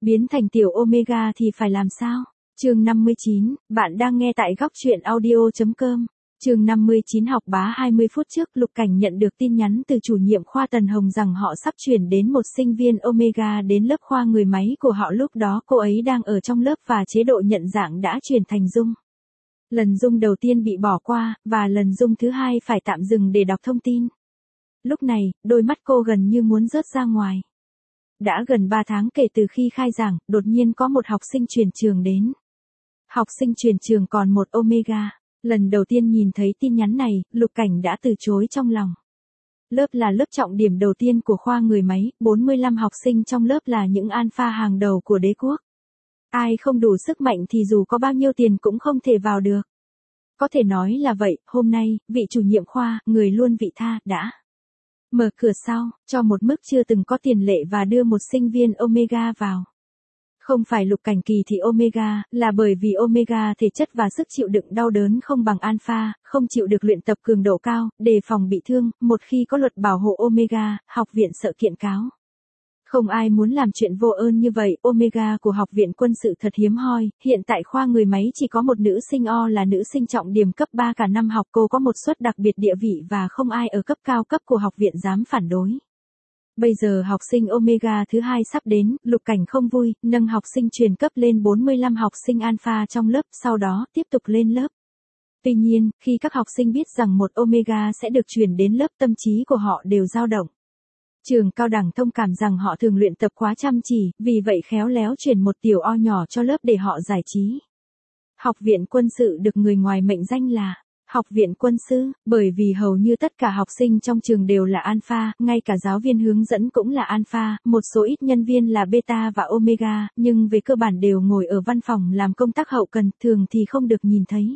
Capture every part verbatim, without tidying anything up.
Biến thành tiểu Omega thì phải làm sao? Chương năm mươi chín, bạn đang nghe tại góc truyện audio.com. Chương năm mươi chín học bá hai mươi phút trước, Lục Cảnh nhận được tin nhắn từ chủ nhiệm khoa Tần Hồng rằng họ sắp chuyển đến một sinh viên Omega đến lớp khoa người máy của họ. Lúc đó cô ấy đang ở trong lớp và chế độ nhận dạng đã chuyển thành Dung. Lần Dung đầu tiên bị bỏ qua, và lần Dung thứ hai phải tạm dừng để đọc thông tin. Lúc này, đôi mắt cô gần như muốn rớt ra ngoài. Đã gần ba tháng kể từ khi khai giảng, đột nhiên có một học sinh chuyển trường đến. Học sinh chuyển trường còn một Omega. Lần đầu tiên nhìn thấy tin nhắn này, Lục Cảnh đã từ chối trong lòng. Lớp là lớp trọng điểm đầu tiên của khoa người máy, bốn mươi lăm học sinh trong lớp là những alpha hàng đầu của đế quốc. Ai không đủ sức mạnh thì dù có bao nhiêu tiền cũng không thể vào được. Có thể nói là vậy, hôm nay, vị chủ nhiệm khoa, người luôn vị tha, đã mở cửa sau, cho một mức chưa từng có tiền lệ và đưa một sinh viên Omega vào. Không phải Lục Cảnh kỳ thị Omega, là bởi vì Omega thể chất và sức chịu đựng đau đớn không bằng Alpha, không chịu được luyện tập cường độ cao, đề phòng bị thương, một khi có luật bảo hộ Omega, học viện sợ kiện cáo. Không ai muốn làm chuyện vô ơn như vậy, Omega của học viện quân sự thật hiếm hoi, hiện tại khoa người máy chỉ có một nữ sinh O là nữ sinh trọng điểm cấp ba cả năm học, cô có một suất đặc biệt địa vị và không ai ở cấp cao cấp của học viện dám phản đối. Bây giờ học sinh Omega thứ hai sắp đến, Lục Cảnh không vui, nâng học sinh truyền cấp lên bốn mươi lăm học sinh Alpha trong lớp, sau đó tiếp tục lên lớp. Tuy nhiên, khi các học sinh biết rằng một Omega sẽ được chuyển đến lớp, tâm trí của họ đều dao động. Trường cao đẳng thông cảm rằng họ thường luyện tập quá chăm chỉ, vì vậy khéo léo chuyển một tiểu O nhỏ cho lớp để họ giải trí. Học viện quân sự được người ngoài mệnh danh là Học viện quân sư, bởi vì hầu như tất cả học sinh trong trường đều là Alpha, ngay cả giáo viên hướng dẫn cũng là Alpha, một số ít nhân viên là Beta và Omega, nhưng về cơ bản đều ngồi ở văn phòng làm công tác hậu cần, thường thì không được nhìn thấy.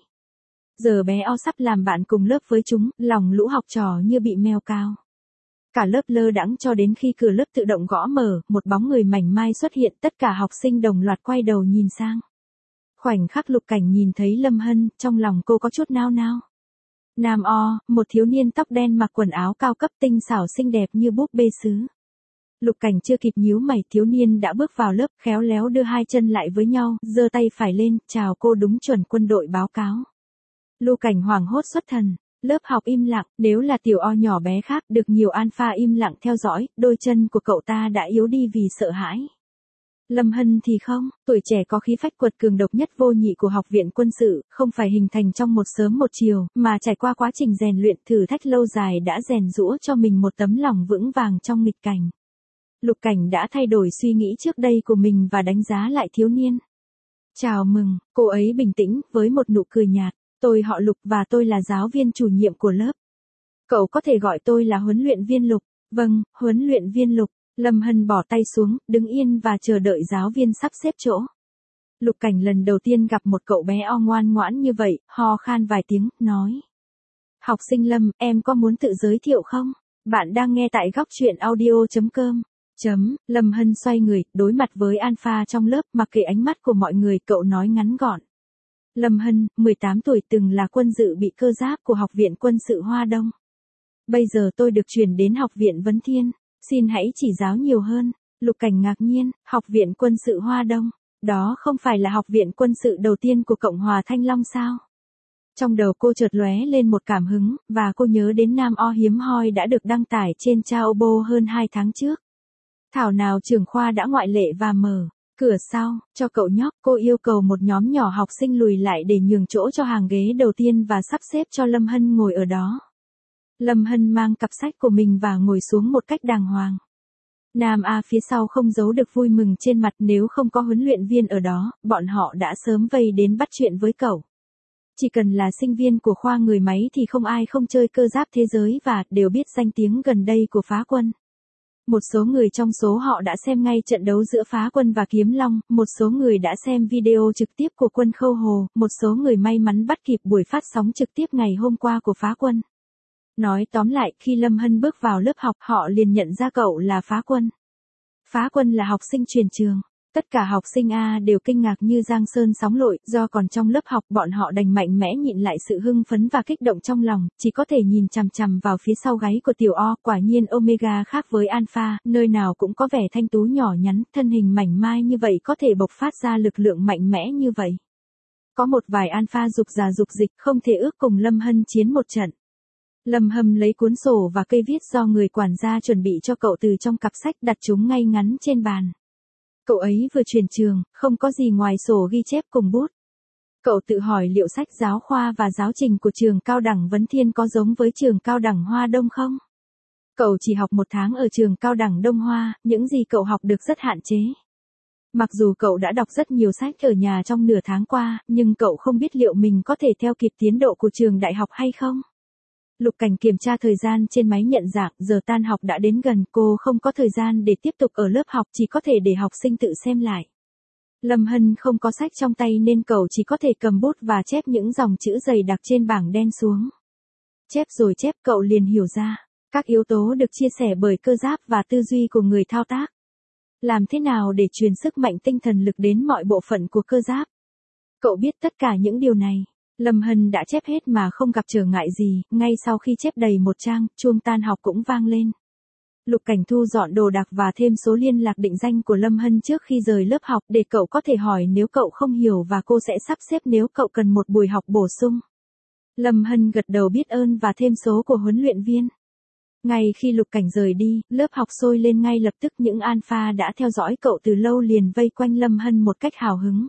Giờ bé O sắp làm bạn cùng lớp với chúng, lòng lũ học trò như bị meo cao. Cả lớp lơ đãng cho đến khi cửa lớp tự động gõ mở, một bóng người mảnh mai xuất hiện, tất cả học sinh đồng loạt quay đầu nhìn sang. Khoảnh khắc Lục Cảnh nhìn thấy Lâm Hân, trong lòng cô có chút nao nao. Nam O, một thiếu niên tóc đen mặc quần áo cao cấp tinh xảo xinh đẹp như búp bê sứ. Lục Cảnh chưa kịp nhíu mày, thiếu niên đã bước vào lớp, khéo léo đưa hai chân lại với nhau, giơ tay phải lên, chào cô đúng chuẩn quân đội báo cáo. Lục Cảnh hoảng hốt xuất thần, lớp học im lặng, nếu là tiểu O nhỏ bé khác được nhiều Alpha im lặng theo dõi, đôi chân của cậu ta đã yếu đi vì sợ hãi. Lâm Hân thì không, tuổi trẻ có khí phách quật cường độc nhất vô nhị của học viện quân sự, không phải hình thành trong một sớm một chiều, mà trải qua quá trình rèn luyện thử thách lâu dài đã rèn giũa cho mình một tấm lòng vững vàng trong nghịch cảnh. Lục Cảnh đã thay đổi suy nghĩ trước đây của mình và đánh giá lại thiếu niên. Chào mừng, cô ấy bình tĩnh, với một nụ cười nhạt, tôi họ Lục và tôi là giáo viên chủ nhiệm của lớp. Cậu có thể gọi tôi là huấn luyện viên Lục. Vâng, huấn luyện viên Lục. Lâm Hân bỏ tay xuống, đứng yên và chờ đợi giáo viên sắp xếp chỗ. Lục Cảnh lần đầu tiên gặp một cậu bé O ngoan ngoãn như vậy, ho khan vài tiếng, nói. Học sinh Lâm, em có muốn tự giới thiệu không? Bạn đang nghe tại góc truyện audio.com. Chấm, Lâm Hân xoay người, đối mặt với Alpha trong lớp, mặc kệ ánh mắt của mọi người, cậu nói ngắn gọn. Lâm Hân, mười tám tuổi, từng là quân dự bị cơ giáp của Học viện quân sự Hoa Đông. Bây giờ tôi được chuyển đến Học viện Vấn Thiên. Xin hãy chỉ giáo nhiều hơn. Lục Cảnh ngạc nhiên, Học viện quân sự Hoa Đông, đó không phải là học viện quân sự đầu tiên của Cộng hòa Thanh Long sao? Trong đầu cô chợt lóe lên một cảm hứng, và cô nhớ đến Nam O hiếm hoi đã được đăng tải trên Chaobo hơn hai tháng trước. Thảo nào trưởng khoa đã ngoại lệ và mở cửa sau cho cậu nhóc, cô yêu cầu một nhóm nhỏ học sinh lùi lại để nhường chỗ cho hàng ghế đầu tiên và sắp xếp cho Lâm Hân ngồi ở đó. Lâm Hân mang cặp sách của mình và ngồi xuống một cách đàng hoàng. Nam A phía sau không giấu được vui mừng trên mặt, nếu không có huấn luyện viên ở đó, bọn họ đã sớm vây đến bắt chuyện với cậu. Chỉ cần là sinh viên của khoa người máy thì không ai không chơi cơ giáp thế giới và đều biết danh tiếng gần đây của Phá Quân. Một số người trong số họ đã xem ngay trận đấu giữa Phá Quân và Kiếm Long, một số người đã xem video trực tiếp của Quân Khâu Hồ, một số người may mắn bắt kịp buổi phát sóng trực tiếp ngày hôm qua của Phá Quân. Nói tóm lại, khi Lâm Hân bước vào lớp học, họ liền nhận ra cậu là Phá Quân. Phá Quân là học sinh chuyển trường. Tất cả học sinh A đều kinh ngạc như giang sơn sóng lội, do còn trong lớp học bọn họ đành mạnh mẽ nhịn lại sự hưng phấn và kích động trong lòng, chỉ có thể nhìn chằm chằm vào phía sau gáy của tiểu O, quả nhiên Omega khác với Alpha, nơi nào cũng có vẻ thanh tú nhỏ nhắn, thân hình mảnh mai như vậy có thể bộc phát ra lực lượng mạnh mẽ như vậy. Có một vài Alpha dục già dục dịch không thể ước cùng Lâm Hân chiến một trận. Lâm Hâm lấy cuốn sổ và cây viết do người quản gia chuẩn bị cho cậu từ trong cặp sách đặt chúng ngay ngắn trên bàn. Cậu ấy vừa chuyển trường, không có gì ngoài sổ ghi chép cùng bút. Cậu tự hỏi liệu sách giáo khoa và giáo trình của trường cao đẳng Vấn Thiên có giống với trường cao đẳng Hoa Đông không? Cậu chỉ học một tháng ở trường cao đẳng Đông Hoa, những gì cậu học được rất hạn chế. Mặc dù cậu đã đọc rất nhiều sách ở nhà trong nửa tháng qua, nhưng cậu không biết liệu mình có thể theo kịp tiến độ của trường đại học hay không. Lục Cảnh kiểm tra thời gian trên máy nhận dạng, giờ tan học đã đến gần, cô không có thời gian để tiếp tục ở lớp học, chỉ có thể để học sinh tự xem lại. Lâm Hân không có sách trong tay nên cậu chỉ có thể cầm bút và chép những dòng chữ dày đặc trên bảng đen xuống. Chép rồi chép cậu liền hiểu ra, các yếu tố được chia sẻ bởi cơ giáp và tư duy của người thao tác. Làm thế nào để truyền sức mạnh tinh thần lực đến mọi bộ phận của cơ giáp? Cậu biết tất cả những điều này. Lâm Hân đã chép hết mà không gặp trở ngại gì, ngay sau khi chép đầy một trang, chuông tan học cũng vang lên. Lục Cảnh thu dọn đồ đạc và thêm số liên lạc định danh của Lâm Hân trước khi rời lớp học để cậu có thể hỏi nếu cậu không hiểu và cô sẽ sắp xếp nếu cậu cần một buổi học bổ sung. Lâm Hân gật đầu biết ơn và thêm số của huấn luyện viên. Ngay khi Lục Cảnh rời đi, lớp học sôi lên ngay lập tức, những Alpha đã theo dõi cậu từ lâu liền vây quanh Lâm Hân một cách hào hứng.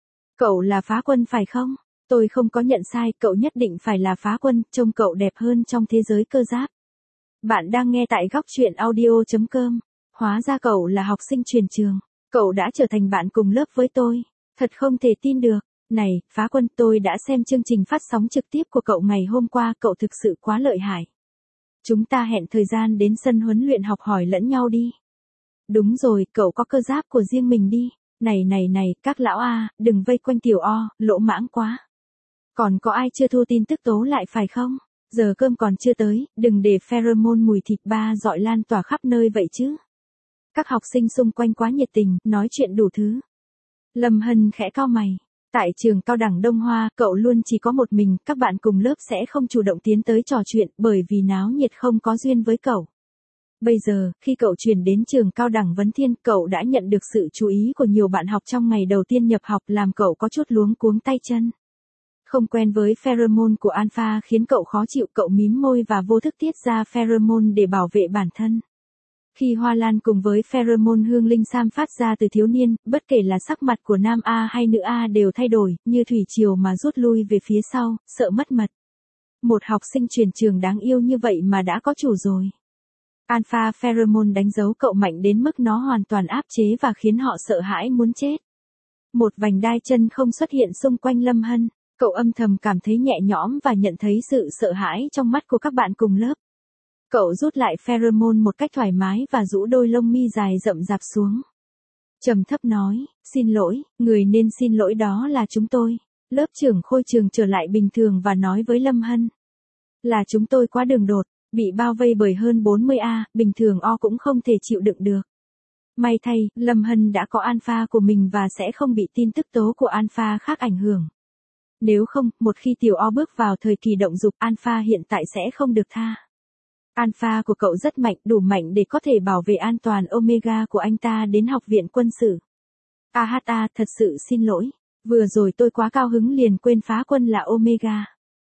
Cậu là Phá Quân phải không? Tôi không có nhận sai, cậu nhất định phải là Phá Quân, trông cậu đẹp hơn trong thế giới cơ giáp. Bạn đang nghe tại góc truyện audio chấm com. Hóa ra cậu là học sinh chuyển trường. Cậu đã trở thành bạn cùng lớp với tôi. Thật không thể tin được. Này, Phá Quân, tôi đã xem chương trình phát sóng trực tiếp của cậu ngày hôm qua, cậu thực sự quá lợi hại. Chúng ta hẹn thời gian đến sân huấn luyện học hỏi lẫn nhau đi. Đúng rồi, cậu có cơ giáp của riêng mình đi. Này này này, các lão A, đừng vây quanh tiểu O, lỗ mãng quá. Còn có ai chưa thu tin tức tố lại phải không? Giờ cơm còn chưa tới, đừng để pheromone mùi thịt ba dọi lan tỏa khắp nơi vậy chứ. Các học sinh xung quanh quá nhiệt tình, nói chuyện đủ thứ. Lâm Hân khẽ cau mày. Tại trường cao đẳng Đông Hoa, cậu luôn chỉ có một mình, các bạn cùng lớp sẽ không chủ động tiến tới trò chuyện bởi vì náo nhiệt không có duyên với cậu. Bây giờ, khi cậu chuyển đến trường cao đẳng Vấn Thiên, cậu đã nhận được sự chú ý của nhiều bạn học trong ngày đầu tiên nhập học làm cậu có chút luống cuống tay chân. Không quen với pheromone của Alpha khiến cậu khó chịu, cậu mím môi và vô thức tiết ra pheromone để bảo vệ bản thân. Khi hoa lan cùng với pheromone hương linh sam phát ra từ thiếu niên, bất kể là sắc mặt của nam A hay nữ A đều thay đổi, như thủy triều mà rút lui về phía sau, sợ mất mật. Một học sinh chuyển trường đáng yêu như vậy mà đã có chủ rồi. Alpha pheromone đánh dấu cậu mạnh đến mức nó hoàn toàn áp chế và khiến họ sợ hãi muốn chết. Một vành đai chân không xuất hiện xung quanh Lâm Hân. Cậu âm thầm cảm thấy nhẹ nhõm và nhận thấy sự sợ hãi trong mắt của các bạn cùng lớp. Cậu rút lại pheromone một cách thoải mái và rũ đôi lông mi dài rậm rạp xuống. Trầm thấp nói, xin lỗi, người nên xin lỗi đó là chúng tôi. Lớp trưởng Khôi Trường trở lại bình thường và nói với Lâm Hân. Là chúng tôi quá đường đột, bị bao vây bởi hơn bốn mươi A, bình thường O cũng không thể chịu đựng được. May thay, Lâm Hân đã có Alpha của mình và sẽ không bị tin tức tố của Alpha khác ảnh hưởng. Nếu không, một khi tiểu O bước vào thời kỳ động dục, Alpha hiện tại sẽ không được tha. Alpha của cậu rất mạnh, đủ mạnh để có thể bảo vệ an toàn Omega của anh ta đến học viện quân sự. A hát a, thật sự xin lỗi. Vừa rồi tôi quá cao hứng liền quên Phá Quân là Omega.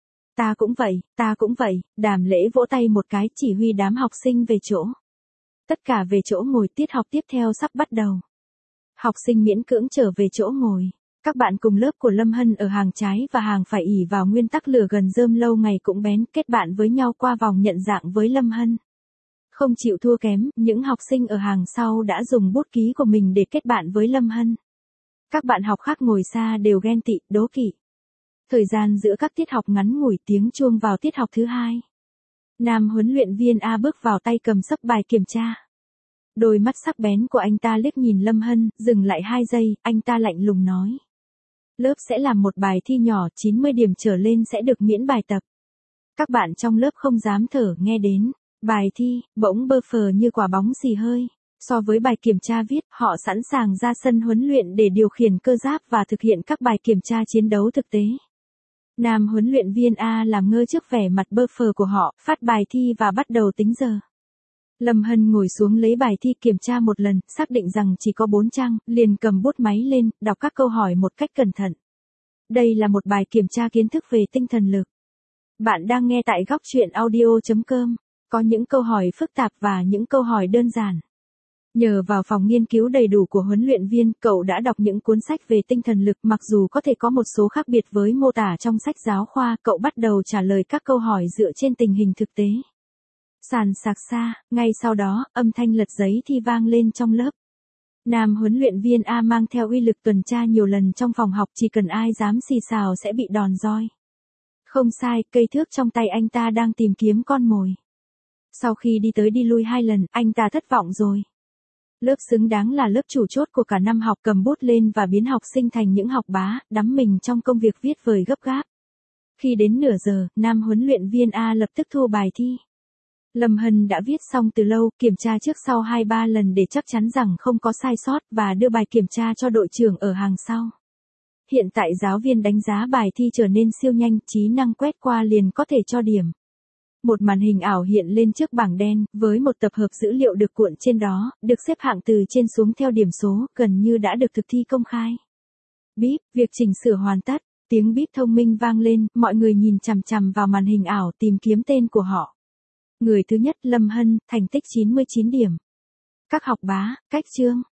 Ta cũng vậy, ta cũng vậy, Đàm Lễ vỗ tay một cái chỉ huy đám học sinh về chỗ. Tất cả về chỗ ngồi, tiết học tiếp theo sắp bắt đầu. Học sinh miễn cưỡng trở về chỗ ngồi. Các bạn cùng lớp của Lâm Hân ở hàng trái và hàng phải ỷ vào nguyên tắc lửa gần rơm lâu ngày cũng bén, kết bạn với nhau qua vòng nhận dạng với Lâm Hân. Không chịu thua kém, những học sinh ở hàng sau đã dùng bút ký của mình để kết bạn với Lâm Hân. Các bạn học khác ngồi xa đều ghen tị, đố kỵ. Thời gian giữa các tiết học ngắn ngủi, tiếng chuông vào tiết học thứ hai. Nam huấn luyện viên A bước vào tay cầm sấp bài kiểm tra. Đôi mắt sắc bén của anh ta liếc nhìn Lâm Hân, dừng lại hai giây, anh ta lạnh lùng nói. Lớp sẽ làm một bài thi nhỏ, chín mươi điểm trở lên sẽ được miễn bài tập. Các bạn trong lớp không dám thở nghe đến. Bài thi, bỗng bơ phờ như quả bóng xì hơi. So với bài kiểm tra viết, họ sẵn sàng ra sân huấn luyện để điều khiển cơ giáp và thực hiện các bài kiểm tra chiến đấu thực tế. Nam huấn luyện viên A làm ngơ trước vẻ mặt bơ phờ của họ, phát bài thi và bắt đầu tính giờ. Lâm Hân ngồi xuống lấy bài thi kiểm tra một lần, xác định rằng chỉ có bốn trang, liền cầm bút máy lên, đọc các câu hỏi một cách cẩn thận. Đây là một bài kiểm tra kiến thức về tinh thần lực. Bạn đang nghe tại góc chuyện audio chấm com, có những câu hỏi phức tạp và những câu hỏi đơn giản. Nhờ vào phòng nghiên cứu đầy đủ của huấn luyện viên, cậu đã đọc những cuốn sách về tinh thần lực, mặc dù có thể có một số khác biệt với mô tả trong sách giáo khoa, cậu bắt đầu trả lời các câu hỏi dựa trên tình hình thực tế. Sàn sạc xa, ngay sau đó, âm thanh lật giấy thi vang lên trong lớp. Nam huấn luyện viên A mang theo uy lực tuần tra nhiều lần trong phòng học, chỉ cần ai dám xì xào sẽ bị đòn roi. Không sai, cây thước trong tay anh ta đang tìm kiếm con mồi. Sau khi đi tới đi lui hai lần, anh ta thất vọng rồi. Lớp xứng đáng là lớp chủ chốt của cả năm học cầm bút lên và biến học sinh thành những học bá, đắm mình trong công việc viết vời gấp gáp. Khi đến nửa giờ, nam huấn luyện viên A lập tức thu bài thi. Lâm Hân đã viết xong từ lâu, kiểm tra trước sau hai ba lần để chắc chắn rằng không có sai sót và đưa bài kiểm tra cho đội trưởng ở hàng sau. Hiện tại giáo viên đánh giá bài thi trở nên siêu nhanh, trí năng quét qua liền có thể cho điểm. Một màn hình ảo hiện lên trước bảng đen, với một tập hợp dữ liệu được cuộn trên đó, được xếp hạng từ trên xuống theo điểm số, gần như đã được thực thi công khai. Bíp, việc chỉnh sửa hoàn tất, tiếng bíp thông minh vang lên, mọi người nhìn chằm chằm vào màn hình ảo tìm kiếm tên của họ. Người thứ nhất, Lâm Hân, thành tích chín mươi chín điểm. Các học bá, cách chương.